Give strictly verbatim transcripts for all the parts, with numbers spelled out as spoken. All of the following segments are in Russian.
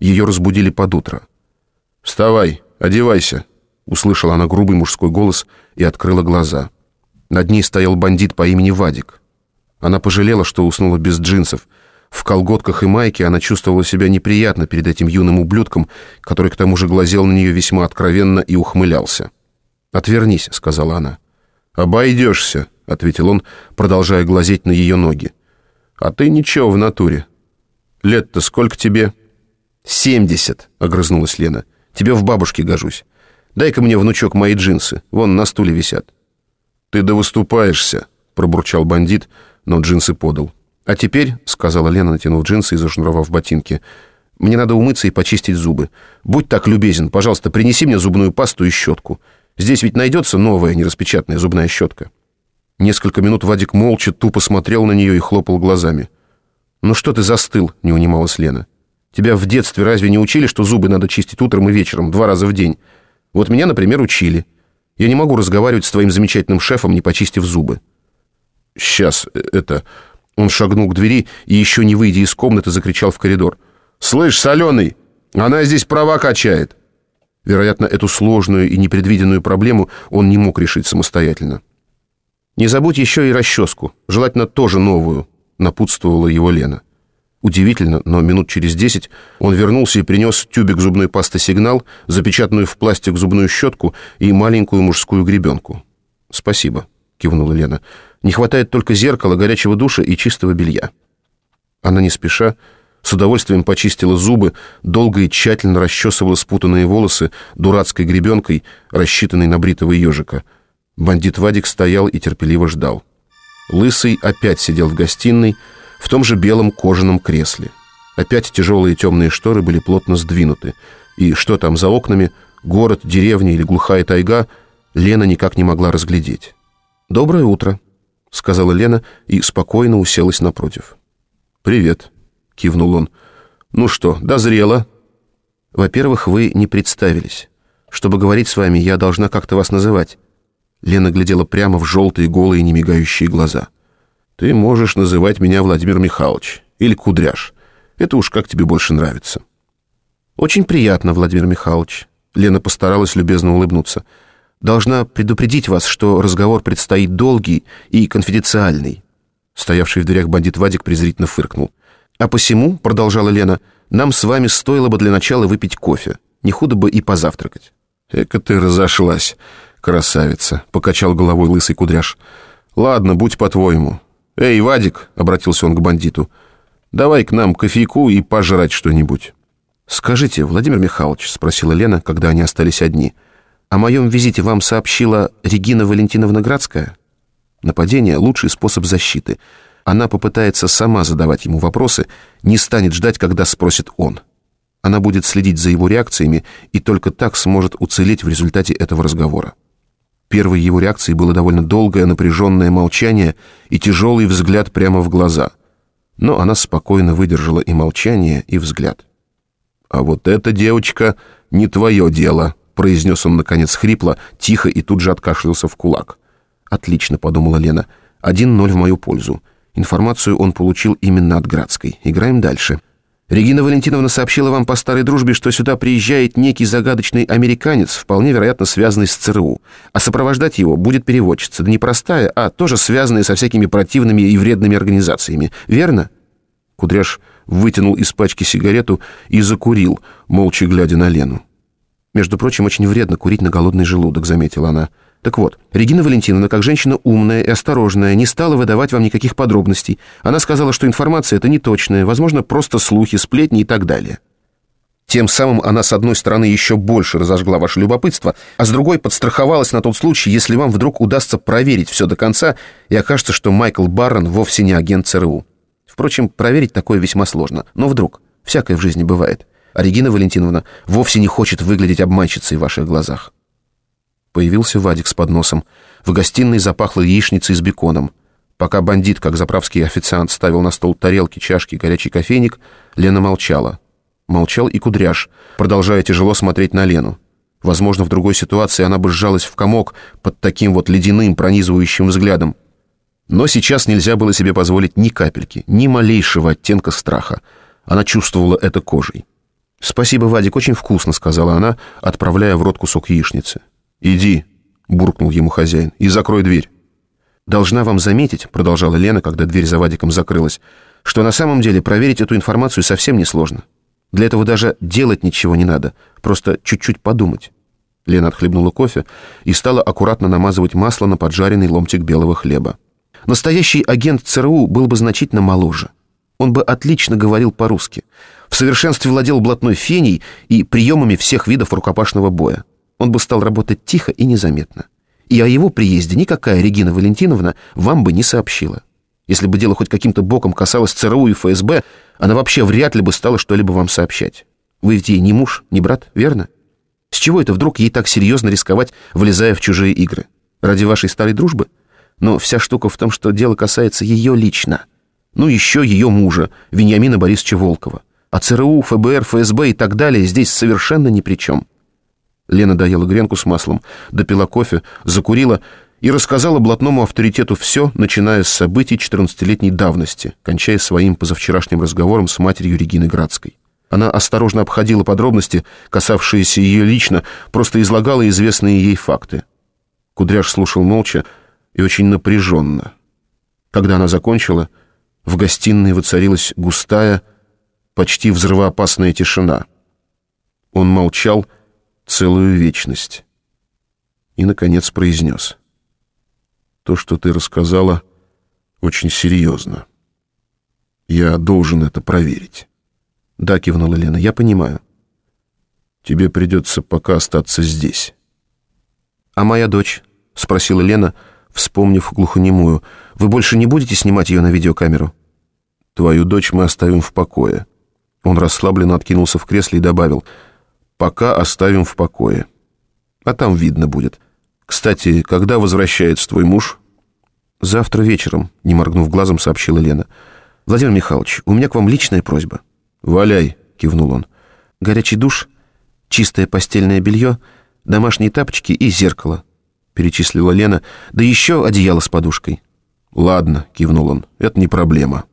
Ее разбудили под утро. «Вставай, одевайся», — услышала она грубый мужской голос и открыла глаза. Над ней стоял бандит по имени Вадик. Она пожалела, что уснула без джинсов. В колготках и майке она чувствовала себя неприятно перед этим юным ублюдком, который к тому же глазел на нее весьма откровенно и ухмылялся. «Отвернись», — сказала она. «Обойдешься», — ответил он, продолжая глазеть на ее ноги. «А ты ничего в натуре. Лет-то сколько тебе?» «Семьдесят», — огрызнулась Лена. «Тебе в бабушке гожусь. Дай-ка мне, внучок, мои джинсы. Вон на стуле висят». «Ты да выступаешься», — пробурчал бандит, но джинсы подал. «А теперь», — сказала Лена, натянув джинсы и зашнуровав ботинки, «мне надо умыться и почистить зубы. Будь так любезен, пожалуйста, принеси мне зубную пасту и щетку. Здесь ведь найдется новая нераспечатанная зубная щетка». Несколько минут Вадик молча тупо смотрел на нее и хлопал глазами. «Ну что ты застыл?» — не унималась Лена. «Тебя в детстве разве не учили, что зубы надо чистить утром и вечером, два раза в день? Вот меня, например, учили. Я не могу разговаривать с твоим замечательным шефом, не почистив зубы». «Сейчас, это...» Он шагнул к двери и, еще не выйдя из комнаты, закричал в коридор. «Слышь, Соленый, она здесь права качает!» Вероятно, эту сложную и непредвиденную проблему он не мог решить самостоятельно. «Не забудь еще и расческу, желательно тоже новую», — напутствовала его Лена. Удивительно, но минут через десять он вернулся и принес тюбик зубной пасты «Сигнал», запечатанную в пластик зубную щетку и маленькую мужскую гребенку. «Спасибо», — кивнула Лена. «Не хватает только зеркала, горячего душа и чистого белья». Она не спеша, с удовольствием почистила зубы, долго и тщательно расчесывала спутанные волосы дурацкой гребенкой, рассчитанной на бритого ежика. Бандит Вадик стоял и терпеливо ждал. Лысый опять сидел в гостиной, в том же белом кожаном кресле. Опять тяжелые темные шторы были плотно сдвинуты. И что там за окнами, город, деревня или глухая тайга, Лена никак не могла разглядеть. «Доброе утро», — сказала Лена и спокойно уселась напротив. «Привет», — кивнул он. «Ну что, дозрела?» «Во-первых, вы не представились. Чтобы говорить с вами, я должна как-то вас называть». Лена глядела прямо в желтые, голые, немигающие глаза. «Ты можешь называть меня Владимир Михайлович или Кудряш. Это уж как тебе больше нравится». «Очень приятно, Владимир Михайлович». Лена постаралась любезно улыбнуться. «Должна предупредить вас, что разговор предстоит долгий и конфиденциальный». Стоявший в дверях бандит Вадик презрительно фыркнул. «А посему, — продолжала Лена, — нам с вами стоило бы для начала выпить кофе. Не худо бы и позавтракать». «Эка ты разошлась, красавица», — покачал головой лысый Кудряш. «Ладно, будь по-твоему. Эй, Вадик, — обратился он к бандиту, — давай к нам кофейку и пожрать что-нибудь». «Скажите, Владимир Михайлович, — спросила Лена, когда они остались одни, — о моем визите вам сообщила Регина Валентиновна Градская? Нападение — лучший способ защиты. Она попытается сама задавать ему вопросы, не станет ждать, когда спросит он. Она будет следить за его реакциями и только так сможет уцелеть в результате этого разговора». Первой его реакцией было довольно долгое напряженное молчание и тяжелый взгляд прямо в глаза. Но она спокойно выдержала и молчание, и взгляд. «А вот эта девочка не твое дело», — произнес он, наконец, хрипло, тихо и тут же откашлялся в кулак. «Отлично», — подумала Лена, — «один ноль в мою пользу. Информацию он получил именно от Градской. Играем дальше». «Регина Валентиновна сообщила вам по старой дружбе, что сюда приезжает некий загадочный американец, вполне вероятно связанный с ЦРУ. А сопровождать его будет переводчица, да не простая, а тоже связанная со всякими противными и вредными организациями. Верно?» Кудряш вытянул из пачки сигарету и закурил, молча глядя на Лену. «Между прочим, очень вредно курить на голодный желудок», — заметила она. «Так вот, Регина Валентиновна, как женщина умная и осторожная, не стала выдавать вам никаких подробностей. Она сказала, что информация эта неточная, возможно, просто слухи, сплетни и так далее. Тем самым она, с одной стороны, еще больше разожгла ваше любопытство, а с другой подстраховалась на тот случай, если вам вдруг удастся проверить все до конца и окажется, что Майкл Баррон вовсе не агент ЦРУ. Впрочем, проверить такое весьма сложно, но вдруг, всякое в жизни бывает. А Регина Валентиновна вовсе не хочет выглядеть обманщицей в ваших глазах». Появился Вадик с подносом. В гостиной запахло яичницей с беконом. Пока бандит, как заправский официант, ставил на стол тарелки, чашки и горячий кофейник, Лена молчала. Молчал и Кудряш, продолжая тяжело смотреть на Лену. Возможно, в другой ситуации она бы сжалась в комок под таким вот ледяным, пронизывающим взглядом. Но сейчас нельзя было себе позволить ни капельки, ни малейшего оттенка страха. Она чувствовала это кожей. «Спасибо, Вадик, очень вкусно», — сказала она, отправляя в рот кусок яичницы. «Иди», — буркнул ему хозяин, — «и закрой дверь». «Должна вам заметить», — продолжала Лена, когда дверь за Вадиком закрылась, «что на самом деле проверить эту информацию совсем несложно. Для этого даже делать ничего не надо, просто чуть-чуть подумать». Лена отхлебнула кофе и стала аккуратно намазывать масло на поджаренный ломтик белого хлеба. Настоящий агент ЦРУ был бы значительно моложе. Он бы отлично говорил по-русски, в совершенстве владел блатной феней и приемами всех видов рукопашного боя. Он бы стал работать тихо и незаметно. И о его приезде никакая Регина Валентиновна вам бы не сообщила. Если бы дело хоть каким-то боком касалось ЦРУ и ФСБ, она вообще вряд ли бы стала что-либо вам сообщать. Вы ведь ей не муж, не брат, верно? С чего это вдруг ей так серьезно рисковать, влезая в чужие игры? Ради вашей старой дружбы? Но вся штука в том, что дело касается ее лично. Ну, еще ее мужа, Вениамина Борисовича Волкова. А ЦРУ, ФБР, ФСБ и так далее здесь совершенно ни при чем. Лена доела гренку с маслом, допила кофе, закурила и рассказала блатному авторитету все, начиная с событий четырнадцатилетней давности, кончая своим позавчерашним разговором с матерью Регины Градской. Она осторожно обходила подробности, касавшиеся ее лично, просто излагала известные ей факты. Кудряш слушал молча и очень напряженно. Когда она закончила, в гостиной воцарилась густая, почти взрывоопасная тишина. Он молчал целую вечность и, наконец, произнес: «То, что ты рассказала, очень серьезно. Я должен это проверить». «Да», — кивнула Лена, — «я понимаю». «Тебе придется пока остаться здесь». «А моя дочь?» — спросила Лена, вспомнив глухонемую. «Вы больше не будете снимать ее на видеокамеру?» «Твою дочь мы оставим в покое». Он расслабленно откинулся в кресле и добавил: «Пока оставим в покое. А там видно будет. Кстати, когда возвращается твой муж?» «Завтра вечером», — не моргнув глазом, сообщила Лена. «Владимир Михайлович, у меня к вам личная просьба». «Валяй», — кивнул он. «Горячий душ, чистое постельное белье, домашние тапочки и зеркало», — перечислила Лена, «да еще одеяло с подушкой». «Ладно», — кивнул он, — «это не проблема».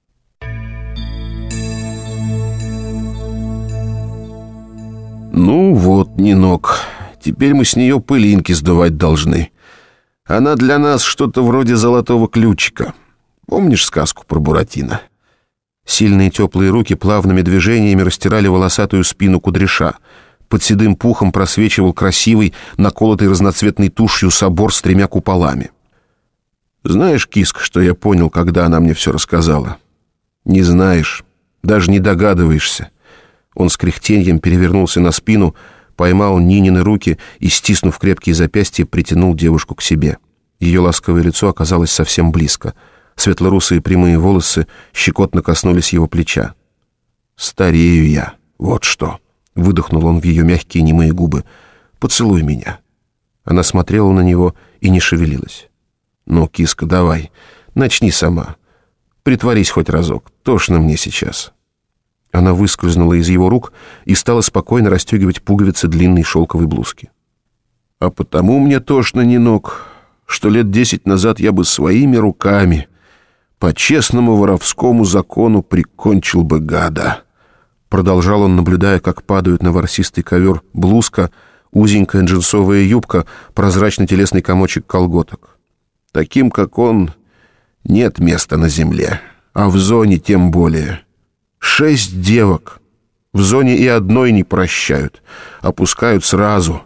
«Ну вот, Нинок, теперь мы с нее пылинки сдувать должны. Она для нас что-то вроде золотого ключика. Помнишь сказку про Буратино?» Сильные теплые руки плавными движениями растирали волосатую спину Кудряша. Под седым пухом просвечивал красивый, наколотый разноцветной тушью собор с тремя куполами. «Знаешь, киска, что я понял, когда она мне все рассказала?» «Не знаешь, даже не догадываешься». Он с кряхтеньем перевернулся на спину, поймал Нинины руки и, стиснув крепкие запястья, притянул девушку к себе. Ее ласковое лицо оказалось совсем близко. Светлорусые прямые волосы щекотно коснулись его плеча. «Старею я, вот что», — выдохнул он в ее мягкие немые губы. «Поцелуй меня». Она смотрела на него и не шевелилась. «Ну, киска, давай, начни сама. Притворись хоть разок, тошно мне сейчас». Она выскользнула из его рук и стала спокойно расстегивать пуговицы длинной шелковой блузки. «А потому мне тошно, Нинок, что лет десять назад я бы своими руками по честному воровскому закону прикончил бы гада». Продолжал он, наблюдая, как падают на ворсистый ковер блузка, узенькая джинсовая юбка, прозрачный телесный комочек колготок. «Таким, как он, нет места на земле, а в зоне тем более. Шесть девок. В зоне и одной не прощают. Опускают сразу».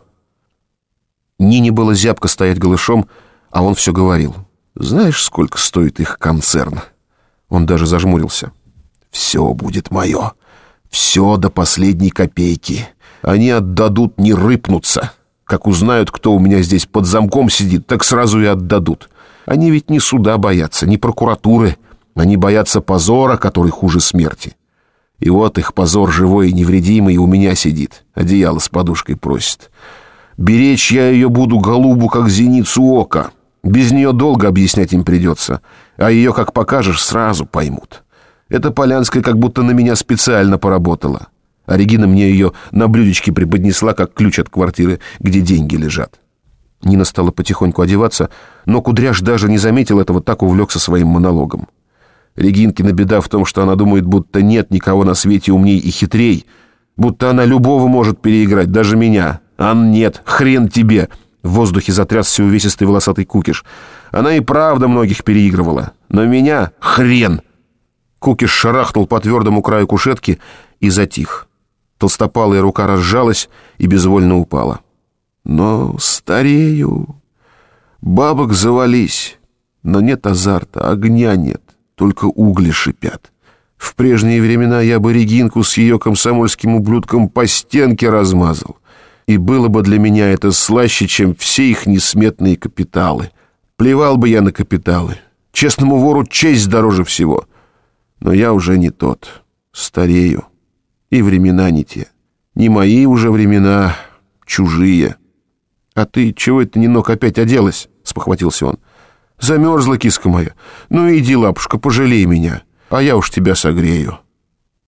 Нине было зябко стоять голышом, а он все говорил: «Знаешь, сколько стоит их концерн?» Он даже зажмурился. «Все будет мое. Все до последней копейки. Они отдадут, не рыпнутся. Как узнают, кто у меня здесь под замком сидит, так сразу и отдадут. Они ведь не суда боятся, не прокуратуры. Они боятся позора, который хуже смерти. И вот их позор живой и невредимый у меня сидит. Одеяло с подушкой просит. Беречь я ее буду, голубу, как зеницу ока. Без нее долго объяснять им придется. А ее, как покажешь, сразу поймут. Эта Полянская как будто на меня специально поработала. А Регина мне ее на блюдечке преподнесла, как ключ от квартиры, где деньги лежат». Нина стала потихоньку одеваться, но Кудряш даже не заметил этого, так увлекся своим монологом. Регинкина беда в том, что она думает, будто нет никого на свете умней и хитрей, Будто она любого может переиграть, даже меня. А нет, хрен тебе!» В воздухе затрясся увесистый волосатый кукиш. «Она и правда многих переигрывала. Но меня — хрен!» Кукиш шарахнул по твердому краю кушетки и затих. Толстопалая рука разжалась и безвольно упала. «Но старею. Бабок завались. Но нет азарта, огня нет, только угли шипят. В прежние времена я бы Регинку с ее комсомольским ублюдком по стенке размазал. И было бы для меня это слаще, чем все их несметные капиталы. Плевал бы я на капиталы. Честному вору честь дороже всего. Но я уже не тот. Старею. И времена не те. Не мои уже времена, чужие». «А ты чего это не ног опять оделась?» — спохватился он. «Замерзла, киска моя. Ну иди, лапушка, пожалей меня, а я уж тебя согрею».